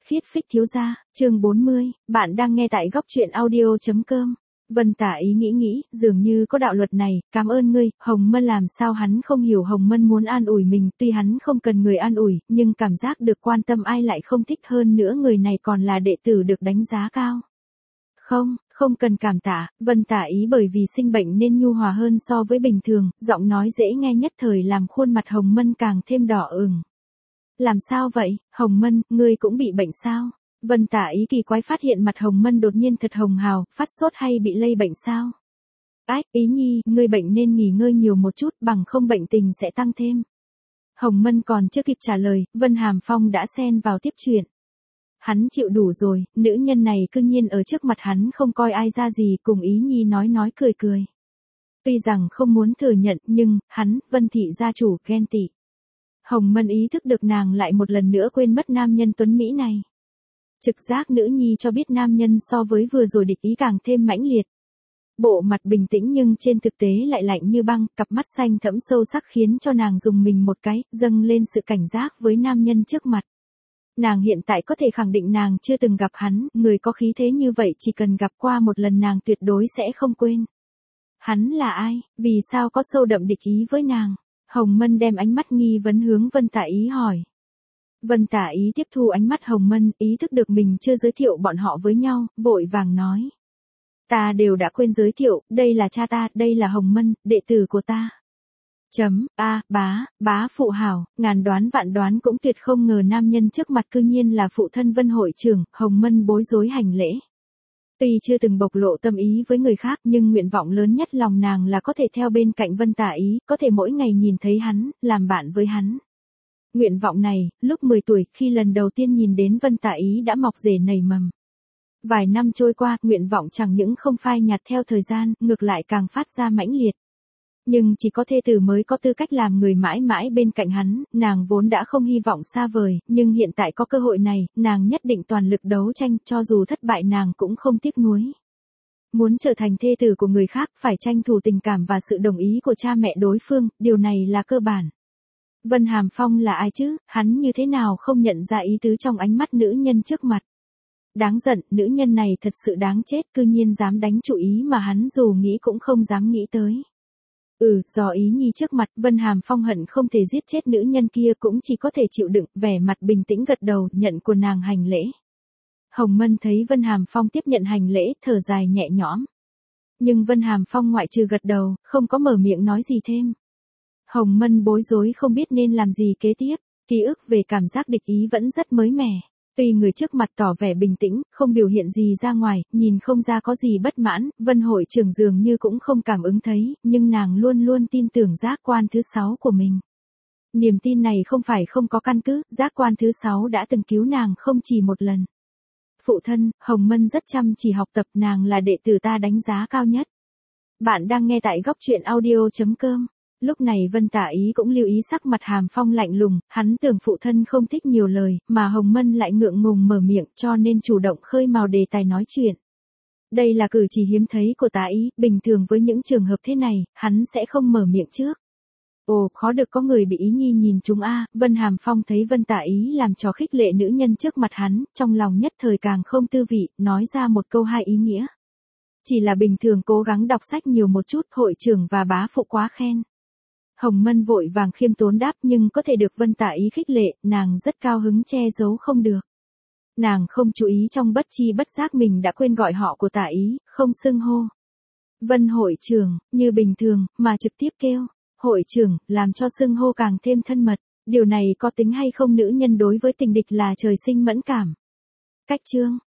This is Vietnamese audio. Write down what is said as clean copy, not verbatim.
Khiết phích thiếu gia, chương 40, bạn đang nghe tại góc truyện audio.com. Vân Tả Ý nghĩ, dường như có đạo luật này, cảm ơn ngươi. Hồng Mân làm sao hắn không hiểu Hồng Mân muốn an ủi mình, tuy hắn không cần người an ủi, nhưng cảm giác được quan tâm ai lại không thích hơn nữa, người này còn là đệ tử được đánh giá cao. Không cần cảm tạ. Vân Tả Ý bởi vì sinh bệnh nên nhu hòa hơn so với bình thường, giọng nói dễ nghe nhất thời làm khuôn mặt Hồng Mân càng thêm đỏ ửng. Làm sao vậy, Hồng Mân, ngươi cũng bị bệnh sao? Vân Tả Ý kỳ quái phát hiện mặt Hồng Mân đột nhiên thật hồng hào, phát sốt hay bị lây bệnh sao? Ách, Ý nhi, ngươi bệnh nên nghỉ ngơi nhiều một chút, bằng không bệnh tình sẽ tăng thêm. Hồng Mân còn chưa kịp trả lời, Vân Hàm Phong đã xen vào tiếp chuyện. Hắn chịu đủ rồi, nữ nhân này cư nhiên ở trước mặt hắn không coi ai ra gì, cùng Ý nhi nói cười. Tuy rằng không muốn thừa nhận, nhưng, hắn, Vân thị gia chủ, ghen tị. Hồng Mân ý thức được nàng lại một lần nữa quên mất nam nhân tuấn Mỹ này. Trực giác nữ nhi cho biết nam nhân so với vừa rồi địch ý càng thêm mãnh liệt. Bộ mặt bình tĩnh nhưng trên thực tế lại lạnh như băng, cặp mắt xanh thẫm sâu sắc khiến cho nàng dùng mình một cái, dâng lên sự cảnh giác với nam nhân trước mặt. Nàng hiện tại có thể khẳng định nàng chưa từng gặp hắn, người có khí thế như vậy chỉ cần gặp qua một lần nàng tuyệt đối sẽ không quên. Hắn là ai, vì sao có sâu đậm địch ý với nàng? Hồng Mân đem ánh mắt nghi vấn hướng Vân Tả Ý hỏi. Vân Tả Ý tiếp thu ánh mắt Hồng Mân, ý thức được mình chưa giới thiệu bọn họ với nhau, vội vàng nói. Ta đều đã quên giới thiệu, đây là cha ta, đây là Hồng Mân, đệ tử của ta. Bá phụ hảo, ngàn đoán vạn đoán cũng tuyệt không ngờ nam nhân trước mặt cư nhiên là phụ thân Vân hội trưởng. Hồng Mân bối rối hành lễ. Tuy chưa từng bộc lộ tâm ý với người khác nhưng nguyện vọng lớn nhất lòng nàng là có thể theo bên cạnh Vân Tả Ý, có thể mỗi ngày nhìn thấy hắn, làm bạn với hắn. Nguyện vọng này, lúc 10 tuổi khi lần đầu tiên nhìn đến Vân Tả Ý đã mọc rễ nảy mầm. Vài năm trôi qua, nguyện vọng chẳng những không phai nhạt theo thời gian, ngược lại càng phát ra mãnh liệt. Nhưng chỉ có thê tử mới có tư cách làm người mãi mãi bên cạnh hắn, nàng vốn đã không hy vọng xa vời, nhưng hiện tại có cơ hội này, nàng nhất định toàn lực đấu tranh, cho dù thất bại nàng cũng không tiếc nuối. Muốn trở thành thê tử của người khác, phải tranh thủ tình cảm và sự đồng ý của cha mẹ đối phương, điều này là cơ bản. Vân Hàm Phong là ai chứ, hắn như thế nào không nhận ra ý tứ trong ánh mắt nữ nhân trước mặt. Đáng giận, nữ nhân này thật sự đáng chết, cư nhiên dám đánh chủ ý mà hắn dù nghĩ cũng không dám nghĩ tới. Do Ý nhi trước mặt, Vân Hàm Phong hận không thể giết chết nữ nhân kia cũng chỉ có thể chịu đựng, vẻ mặt bình tĩnh gật đầu, nhận của nàng hành lễ. Hồng Mân thấy Vân Hàm Phong tiếp nhận hành lễ, thở dài nhẹ nhõm. Nhưng Vân Hàm Phong ngoại trừ gật đầu, không có mở miệng nói gì thêm. Hồng Mân bối rối không biết nên làm gì kế tiếp, ký ức về cảm giác địch ý vẫn rất mới mẻ. Tuy người trước mặt tỏ vẻ bình tĩnh, không biểu hiện gì ra ngoài, nhìn không ra có gì bất mãn, Vân hội trưởng dường như cũng không cảm ứng thấy, nhưng nàng luôn luôn tin tưởng giác quan thứ 6 của mình. Niềm tin này không phải không có căn cứ, giác quan thứ 6 đã từng cứu nàng không chỉ một lần. Phụ thân, Hồng Mân rất chăm chỉ học tập, nàng là đệ tử ta đánh giá cao nhất. Bạn đang nghe tại góc truyện audio.com. Lúc này Vân Tả Ý cũng lưu ý sắc mặt Hàm Phong lạnh lùng, hắn tưởng phụ thân không thích nhiều lời, mà Hồng Mân lại ngượng ngùng mở miệng cho nên chủ động khơi mào đề tài nói chuyện. Đây là cử chỉ hiếm thấy của Tả Ý, bình thường với những trường hợp thế này, hắn sẽ không mở miệng trước. Khó được có người bị Ý nhi nhìn chúng a. Vân Hàm Phong thấy Vân Tả Ý làm trò khích lệ nữ nhân trước mặt hắn, trong lòng nhất thời càng không tư vị, nói ra một câu hai ý nghĩa. Chỉ là bình thường cố gắng đọc sách nhiều một chút, hội trưởng và bá phụ quá khen. Hồng Mân vội vàng khiêm tốn đáp, nhưng có thể được Vân Tả Ý khích lệ, nàng rất cao hứng che giấu không được. Nàng không chú ý trong bất chi bất giác mình đã quên gọi họ của Tả Ý, không xưng hô. Vân hội trưởng, như bình thường, mà trực tiếp kêu, hội trưởng, làm cho xưng hô càng thêm thân mật. Điều này có tính hay không, nữ nhân đối với tình địch là trời sinh mẫn cảm. Cách chương,